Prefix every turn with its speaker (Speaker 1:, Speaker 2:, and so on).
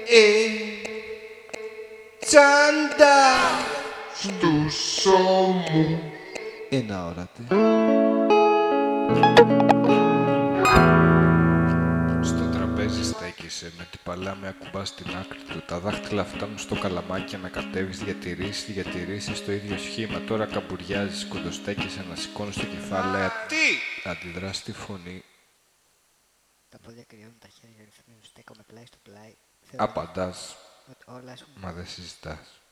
Speaker 1: Τσάντα στους ώμους.
Speaker 2: Είναι αόρατη. Στο τραπέζι στέκεσαι, με την παλάμη ακουμπάς στην άκρη του. Τα δάχτυλα φτάνουν στο καλαμάκι, ανακατεύεις, διατηρήσεις στο ίδιο σχήμα. Τώρα καμπουριάζεις, κοντοστέκεσαι, να σηκώνεις το κεφάλι.
Speaker 1: Τι!
Speaker 2: Αντιδράς στη φωνή.
Speaker 3: Τα πόδια κρυώνουν, τα χέρια ρυθμίζουν, στέκομαι πλάι στο πλάι.
Speaker 2: Απαντάς,
Speaker 3: Όλα σου
Speaker 2: μα δεν συζητάς.